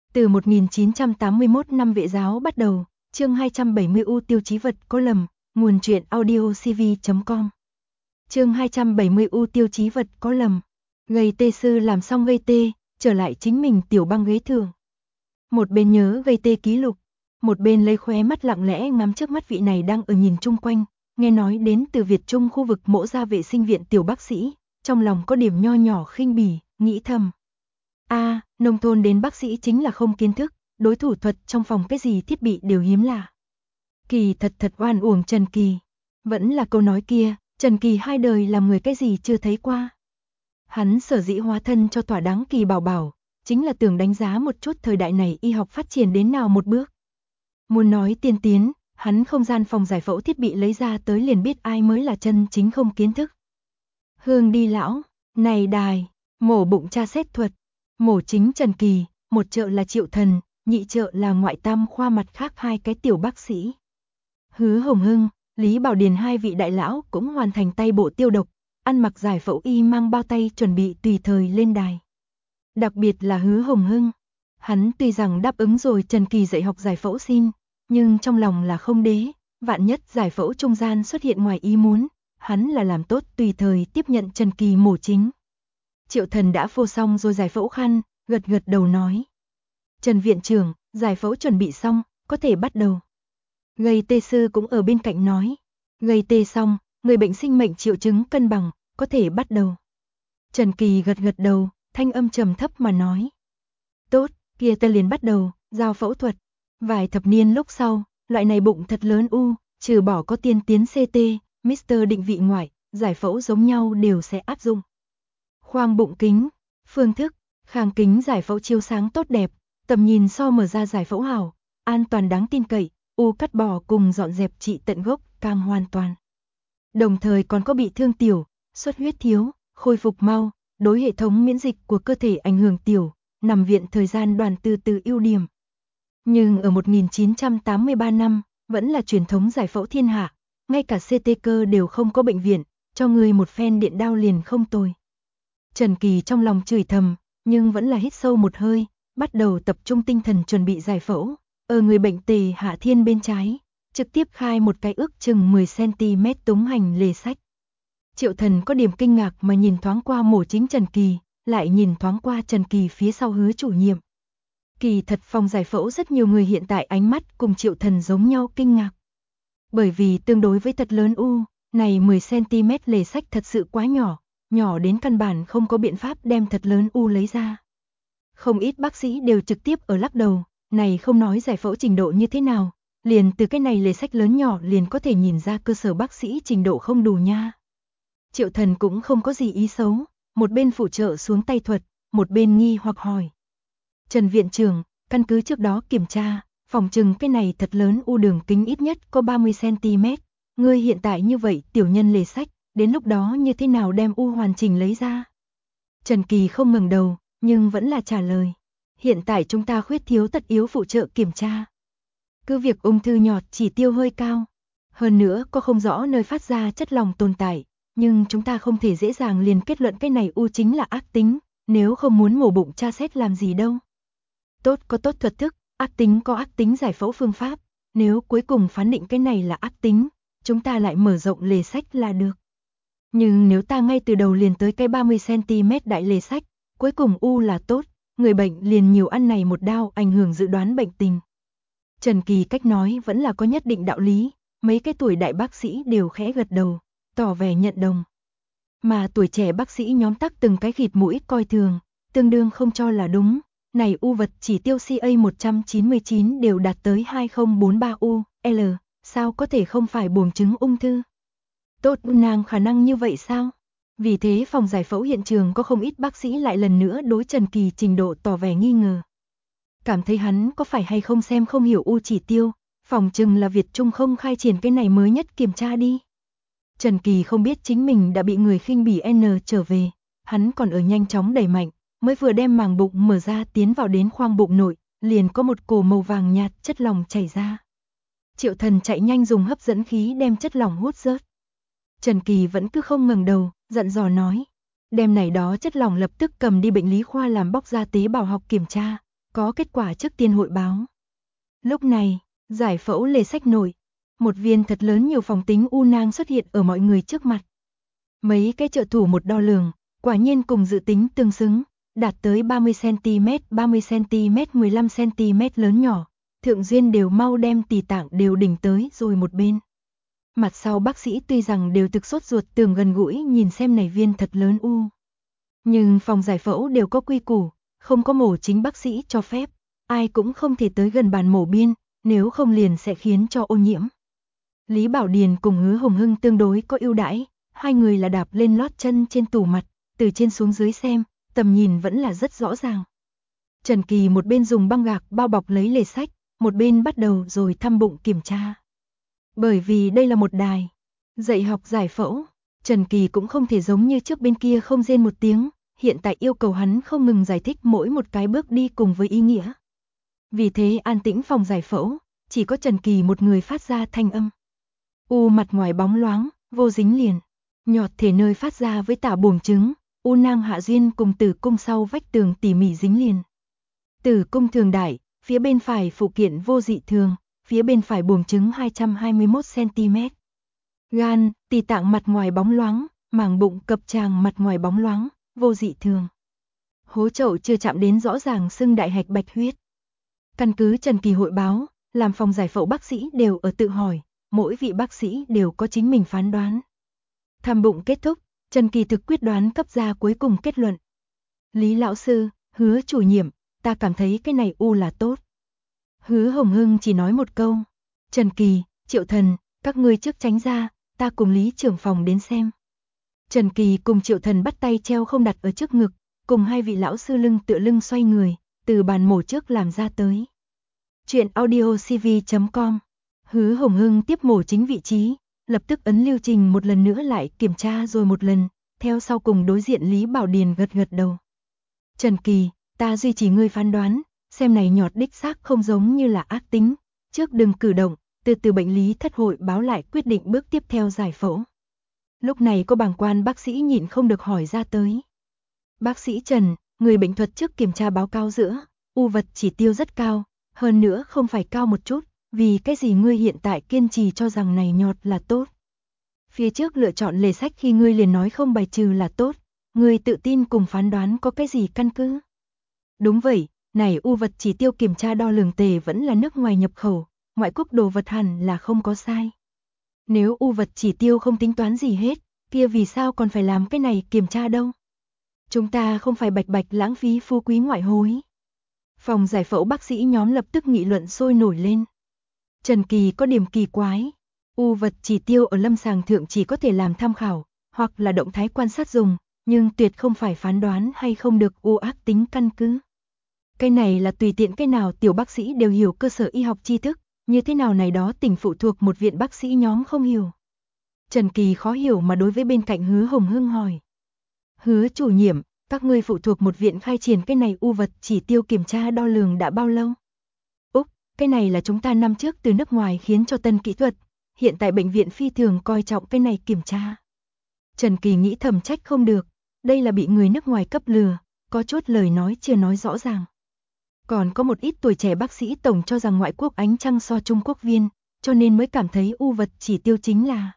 Từ 1981 năm vệ giáo bắt đầu, chương 270 ưu tiêu chí vật có lầm, nguồn truyện audiocv.com. Chương 270 ưu tiêu chí vật có lầm. Gây tê sư làm xong gây tê, trở lại chính mình tiểu băng ghế thường. Một bên nhớ gây tê ký lục, một bên lấy khóe mắt lặng lẽ ngắm trước mắt vị này đang ở nhìn chung quanh, nghe nói đến từ Việt Trung khu vực mỗ gia vệ sinh viện tiểu bác sĩ, trong lòng có điểm nho nhỏ khinh bỉ, nghĩ thầm. Nông thôn đến bác sĩ chính là không kiến thức, đối thủ thuật trong phòng cái gì thiết bị đều hiếm lạ. Kỳ thật oan uổng Trần Kỳ. Vẫn là câu nói kia, Trần Kỳ hai đời làm người cái gì chưa thấy qua. Hắn sở dĩ hóa thân cho thỏa đáng Kỳ bảo bảo, chính là tưởng đánh giá một chút thời đại này y học phát triển đến nào một bước. Muốn nói tiên tiến, hắn không gian phòng giải phẫu thiết bị lấy ra tới liền biết ai mới là chân chính không kiến thức. Hương đi lão, này đài, mổ bụng tra xét thuật. Mổ chính Trần Kỳ, một trợ là Triệu Thần, nhị trợ là ngoại tam khoa mặt khác hai cái tiểu bác sĩ. Hứa Hồng Hưng, Lý Bảo Điền hai vị đại lão cũng hoàn thành tay bộ tiêu độc, ăn mặc giải phẫu y mang bao tay chuẩn bị tùy thời lên đài. Đặc biệt là Hứa Hồng Hưng, hắn tuy rằng đáp ứng rồi Trần Kỳ dạy học giải phẫu xin, nhưng trong lòng là không đế, vạn nhất giải phẫu trung gian xuất hiện ngoài ý muốn, hắn là làm tốt tùy thời tiếp nhận Trần Kỳ mổ chính. Triệu Thần đã phô xong rồi giải phẫu khăn, gật đầu nói. Trần viện trưởng, giải phẫu chuẩn bị xong, có thể bắt đầu. Gây tê sư cũng ở bên cạnh nói. Gây tê xong, người bệnh sinh mệnh triệu chứng cân bằng, có thể bắt đầu. Trần Kỳ gật đầu, thanh âm trầm thấp mà nói. Tốt, kia ta liền bắt đầu, giao phẫu thuật. Vài thập niên lúc sau, loại này bụng thật lớn u, trừ bỏ có tiên tiến CT, Mr. định vị ngoại, giải phẫu giống nhau đều sẽ áp dụng. Khoang bụng kính, phương thức, khang kính giải phẫu chiếu sáng tốt đẹp, tầm nhìn so mở ra giải phẫu hảo, an toàn đáng tin cậy, u cắt bỏ cùng dọn dẹp trị tận gốc càng hoàn toàn. Đồng thời còn có bị thương tiểu, xuất huyết thiếu, khôi phục mau, đối hệ thống miễn dịch của cơ thể ảnh hưởng tiểu, nằm viện thời gian đoàn từ ưu điểm. Nhưng ở 1983 năm, vẫn là truyền thống giải phẫu thiên hạ, ngay cả CT cơ đều không có bệnh viện, cho người một phen điện đao liền không tồi. Trần Kỳ trong lòng chửi thầm, nhưng vẫn là hít sâu một hơi, bắt đầu tập trung tinh thần chuẩn bị giải phẫu. Ở người bệnh Tề Hạ Thiên bên trái, trực tiếp khai một cái ước chừng 10cm túng hành lề sách. Triệu Thần có điểm kinh ngạc mà nhìn thoáng qua mổ chính Trần Kỳ, lại nhìn thoáng qua Trần Kỳ phía sau Hứa chủ nhiệm. Kỳ thật phòng giải phẫu rất nhiều người hiện tại ánh mắt cùng Triệu Thần giống nhau kinh ngạc. Bởi vì tương đối với thật lớn u, này 10cm lề sách thật sự quá nhỏ. Nhỏ đến căn bản không có biện pháp đem thật lớn u lấy ra. Không ít bác sĩ đều trực tiếp ở lắc đầu, này không nói giải phẫu trình độ như thế nào, liền từ cái này lề sách lớn nhỏ liền có thể nhìn ra cơ sở bác sĩ trình độ không đủ nha. Triệu Thần cũng không có gì ý xấu, một bên phụ trợ xuống tay thuật, một bên nghi hoặc hỏi. Trần viện trưởng, căn cứ trước đó kiểm tra, phòng chừng cái này thật lớn u đường kính ít nhất có 30cm, ngươi hiện tại như vậy tiểu nhân lề sách, đến lúc đó như thế nào đem u hoàn chỉnh lấy ra? Trần Kỳ không ngẩng đầu, nhưng vẫn là trả lời. Hiện tại chúng ta khuyết thiếu tất yếu phụ trợ kiểm tra. Cứ việc ung thư nhọt chỉ tiêu hơi cao. Hơn nữa có không rõ nơi phát ra chất lỏng tồn tại, nhưng chúng ta không thể dễ dàng liền kết luận cái này u chính là ác tính, nếu không muốn mổ bụng tra xét làm gì đâu. Tốt có tốt thuật thức, ác tính có ác tính giải phẫu phương pháp, nếu cuối cùng phán định cái này là ác tính, chúng ta lại mở rộng lề sách là được. Nhưng nếu ta ngay từ đầu liền tới cái 30cm đại lề sách, cuối cùng u là tốt, người bệnh liền nhiều ăn này một đao ảnh hưởng dự đoán bệnh tình. Trần Kỳ cách nói vẫn là có nhất định đạo lý, mấy cái tuổi đại bác sĩ đều khẽ gật đầu, tỏ vẻ nhận đồng. Mà tuổi trẻ bác sĩ nhóm tắc từng cái khịt mũi coi thường, tương đương không cho là đúng, này u vật chỉ tiêu CA 199 đều đạt tới 2043 U, L, sao có thể không phải buồng trứng ung thư? Tốt nàng khả năng như vậy sao? Vì thế phòng giải phẫu hiện trường có không ít bác sĩ lại lần nữa đối Trần Kỳ trình độ tỏ vẻ nghi ngờ. Cảm thấy hắn có phải hay không xem không hiểu u chỉ tiêu, phòng chừng là Việt Trung không khai triển cái này mới nhất kiểm tra đi. Trần Kỳ không biết chính mình đã bị người khinh bỉ N trở về, hắn còn ở nhanh chóng đẩy mạnh, mới vừa đem màng bụng mở ra tiến vào đến khoang bụng nội, liền có một cổ màu vàng nhạt chất lỏng chảy ra. Triệu Thần chạy nhanh dùng hấp dẫn khí đem chất lỏng hút rớt. Trần Kỳ vẫn cứ không ngẩng đầu, dặn dò nói, đem này đó chất lỏng lập tức cầm đi bệnh lý khoa làm bóc ra tế bào học kiểm tra, có kết quả trước tiên hội báo. Lúc này, giải phẫu lề sách nổi, một viên thật lớn nhiều phòng tính u nang xuất hiện ở mọi người trước mặt. Mấy cái trợ thủ một đo lường, quả nhiên cùng dự tính tương xứng, đạt tới 30cm, 30cm, 15cm lớn nhỏ. Thượng Duyên đều mau đem tỳ tạng đều đỉnh tới rồi một bên. Mặt sau bác sĩ tuy rằng đều thực sốt ruột tưởng gần gũi nhìn xem này viên thật lớn u. Nhưng phòng giải phẫu đều có quy củ, không có mổ chính bác sĩ cho phép, ai cũng không thể tới gần bàn mổ biên, nếu không liền sẽ khiến cho ô nhiễm. Lý Bảo Điền cùng Hứa Hồng Hưng tương đối có ưu đãi, hai người là đạp lên lót chân trên tủ mặt, từ trên xuống dưới xem, tầm nhìn vẫn là rất rõ ràng. Trần Kỳ một bên dùng băng gạc bao bọc lấy lề sách, một bên bắt đầu rồi thăm bụng kiểm tra. Bởi vì đây là một đài dạy học giải phẫu, Trần Kỳ cũng không thể giống như trước bên kia không rên một tiếng, hiện tại yêu cầu hắn không ngừng giải thích mỗi một cái bước đi cùng với ý nghĩa. Vì thế an tĩnh phòng giải phẫu, chỉ có Trần Kỳ một người phát ra thanh âm. U mặt ngoài bóng loáng, vô dính liền, nhọt thể nơi phát ra với tả buồng trứng, u nang hạ duyên cùng tử cung sau vách tường tỉ mỉ dính liền. Tử cung thường đại, phía bên phải phụ kiện vô dị thường, phía bên phải buồng trứng 221cm. Gan, tỳ tạng mặt ngoài bóng loáng, màng bụng cập tràng mặt ngoài bóng loáng, vô dị thường. Hố chậu chưa chạm đến rõ ràng xưng đại hạch bạch huyết. Căn cứ Trần Kỳ hội báo, làm phòng giải phẫu bác sĩ đều ở tự hỏi, mỗi vị bác sĩ đều có chính mình phán đoán. Thăm bụng kết thúc, Trần Kỳ thực quyết đoán cấp ra cuối cùng kết luận. Lý lão sư, Hứa chủ nhiệm, ta cảm thấy cái này u là tốt. Hứa Hồng Hưng chỉ nói một câu. Trần Kỳ, Triệu Thần, các ngươi trước tránh ra, ta cùng Lý trưởng phòng đến xem. Trần Kỳ cùng Triệu Thần bắt tay treo không đặt ở trước ngực, cùng hai vị lão sư lưng tựa lưng xoay người, từ bàn mổ trước làm ra tới. Chuyện audiocv.com. Hứa Hồng Hưng tiếp mổ chính vị trí, lập tức ấn lưu trình một lần nữa lại kiểm tra rồi một lần, theo sau cùng đối diện Lý Bảo Điền gật gật đầu. Trần Kỳ, ta duy trì ngươi phán đoán, xem này nhọt đích xác không giống như là ác tính, trước đừng cử động, từ bệnh lý thất hội báo lại quyết định bước tiếp theo giải phẫu. Lúc này có bàng quan bác sĩ nhịn không được hỏi ra tới. Bác sĩ Trần, người bệnh thuật trước kiểm tra báo cáo giữa, u vật chỉ tiêu rất cao, hơn nữa không phải cao một chút, vì cái gì ngươi hiện tại kiên trì cho rằng này nhọt là tốt. Phía trước lựa chọn lề sách khi ngươi liền nói không bài trừ là tốt, ngươi tự tin cùng phán đoán có cái gì căn cứ. Đúng vậy, này u vật chỉ tiêu kiểm tra đo lường tề vẫn là nước ngoài nhập khẩu, ngoại quốc đồ vật hẳn là không có sai. Nếu u vật chỉ tiêu không tính toán gì hết, kia vì sao còn phải làm cái này kiểm tra đâu? Chúng ta không phải bạch bạch lãng phí phú quý ngoại hối. Phòng giải phẫu bác sĩ nhóm lập tức nghị luận sôi nổi lên. Trần Kỳ có điểm kỳ quái. U vật chỉ tiêu ở lâm sàng thượng chỉ có thể làm tham khảo, hoặc là động thái quan sát dùng, nhưng tuyệt không phải phán đoán hay không được u ác tính căn cứ. Cái này là tùy tiện cái nào tiểu bác sĩ đều hiểu cơ sở y học tri thức, như thế nào này đó tỉnh phụ thuộc một viện bác sĩ nhóm không hiểu. Trần Kỳ khó hiểu mà đối với bên cạnh Hứa Hồng Hưng hỏi. Hứa chủ nhiệm, các ngươi phụ thuộc một viện khai triển cái này u vật chỉ tiêu kiểm tra đo lường đã bao lâu? Úc, cái này là chúng ta năm trước từ nước ngoài khiến cho tân kỹ thuật, hiện tại bệnh viện phi thường coi trọng cái này kiểm tra. Trần Kỳ nghĩ thầm trách không được, đây là bị người nước ngoài cấp lừa, có chút lời nói chưa nói rõ ràng. Còn có một ít tuổi trẻ bác sĩ tổng cho rằng ngoại quốc ánh trăng so Trung Quốc viên, cho nên mới cảm thấy u vật chỉ tiêu chính là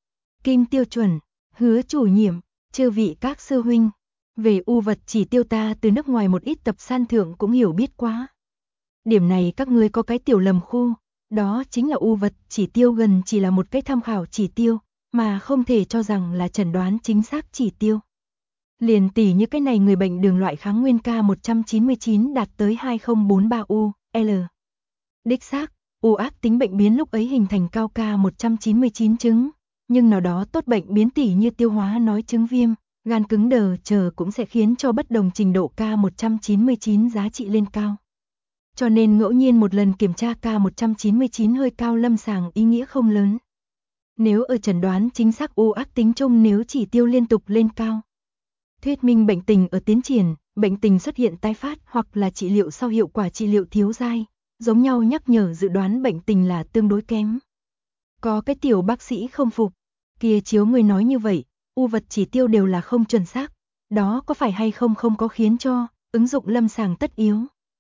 kim tiêu chuẩn. Hứa chủ nhiệm, chư vị các sư huynh, về u vật chỉ tiêu ta từ nước ngoài một ít tập san thượng cũng hiểu biết quá. Điểm này các ngươi có cái tiểu lầm khu, đó chính là u vật chỉ tiêu gần chỉ là một cái tham khảo chỉ tiêu, mà không thể cho rằng là chẩn đoán chính xác chỉ tiêu. Liền tỉ như cái này người bệnh đường loại kháng nguyên K199 đạt tới 2043U, L. Đích xác, u ác tính bệnh biến lúc ấy hình thành cao K199 chứng, nhưng nào đó tốt bệnh biến tỉ như tiêu hóa nói chứng viêm, gan cứng đờ chờ cũng sẽ khiến cho bất đồng trình độ K199 giá trị lên cao. Cho nên ngẫu nhiên một lần kiểm tra K199 hơi cao lâm sàng ý nghĩa không lớn. Nếu ở chẩn đoán chính xác u ác tính chung nếu chỉ tiêu liên tục lên cao, thuyết minh bệnh tình ở tiến triển, bệnh tình xuất hiện tái phát hoặc là trị liệu sau hiệu quả trị liệu thiếu dai, giống nhau nhắc nhở dự đoán bệnh tình là tương đối kém. Có cái tiểu bác sĩ không phục, kia chiếu người nói như vậy, u vật chỉ tiêu đều là không chuẩn xác, đó có phải hay không không có khiến cho ứng dụng lâm sàng tất yếu.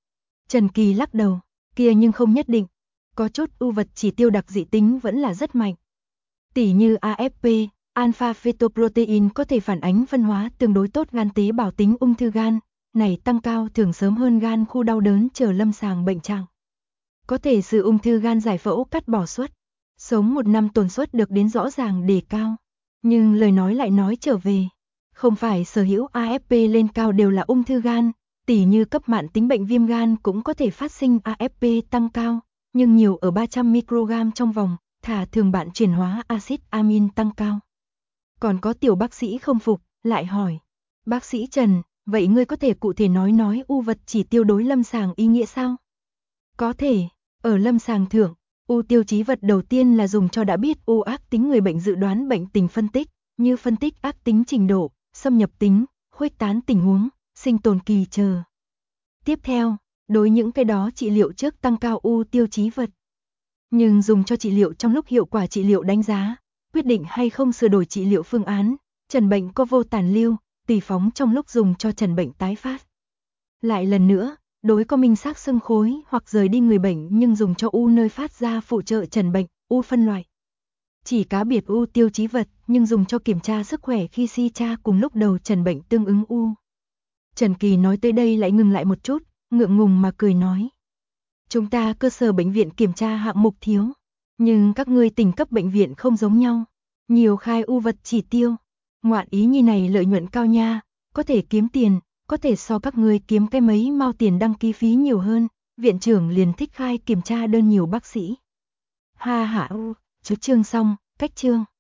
Trần Kỳ lắc đầu, kia nhưng không nhất định, có chút u vật chỉ tiêu đặc dị tính vẫn là rất mạnh. Tỉ như AFP, alpha fetoprotein có thể phản ánh phân hóa tương đối tốt gan tế bào tính ung thư gan, này tăng cao thường sớm hơn gan khu đau đớn chờ lâm sàng bệnh trạng. Có thể sự ung thư gan giải phẫu cắt bỏ suất, sống 1 năm tồn suất được đến rõ ràng đề cao. Nhưng lời nói lại nói trở về, không phải sở hữu AFP lên cao đều là ung thư gan, tỉ như cấp mãn tính bệnh viêm gan cũng có thể phát sinh AFP tăng cao, nhưng nhiều ở 300 microgram trong vòng, thả thường bạn chuyển hóa axit amin tăng cao. Còn có tiểu bác sĩ không phục, lại hỏi, bác sĩ Trần, vậy ngươi có thể cụ thể nói u vật chỉ tiêu đối lâm sàng ý nghĩa sao? Có thể, ở lâm sàng thượng, u tiêu chí vật đầu tiên là dùng cho đã biết u ác tính người bệnh dự đoán bệnh tình phân tích, như phân tích ác tính trình độ, xâm nhập tính, khuếch tán tình huống, sinh tồn kỳ chờ. Tiếp theo, đối những cái đó trị liệu trước tăng cao u tiêu chí vật. Nhưng dùng cho trị liệu trong lúc hiệu quả trị liệu đánh giá, quyết định hay không sửa đổi trị liệu phương án, trần bệnh có vô tàn lưu, tùy phóng trong lúc dùng cho trần bệnh tái phát. Lại lần nữa, đối có minh xác xương khối hoặc rời đi người bệnh nhưng dùng cho u nơi phát ra phụ trợ trần bệnh, u phân loại. Chỉ cá biệt u tiêu chí vật nhưng dùng cho kiểm tra sức khỏe khi si tra cùng lúc đầu trần bệnh tương ứng u. Trần Kỳ nói tới đây lại ngừng lại một chút, ngượng ngùng mà cười nói. Chúng ta cơ sở bệnh viện kiểm tra hạng mục thiếu, nhưng các ngươi tỉnh cấp bệnh viện không giống nhau. Nhiều khai u vật chỉ tiêu, ngoạn ý nhi này lợi nhuận cao nha, có thể kiếm tiền, có thể so các ngươi kiếm cái mấy mao tiền đăng ký phí nhiều hơn, viện trưởng liền thích khai kiểm tra đơn nhiều bác sĩ. Ha ha, chú chương xong, cách chương.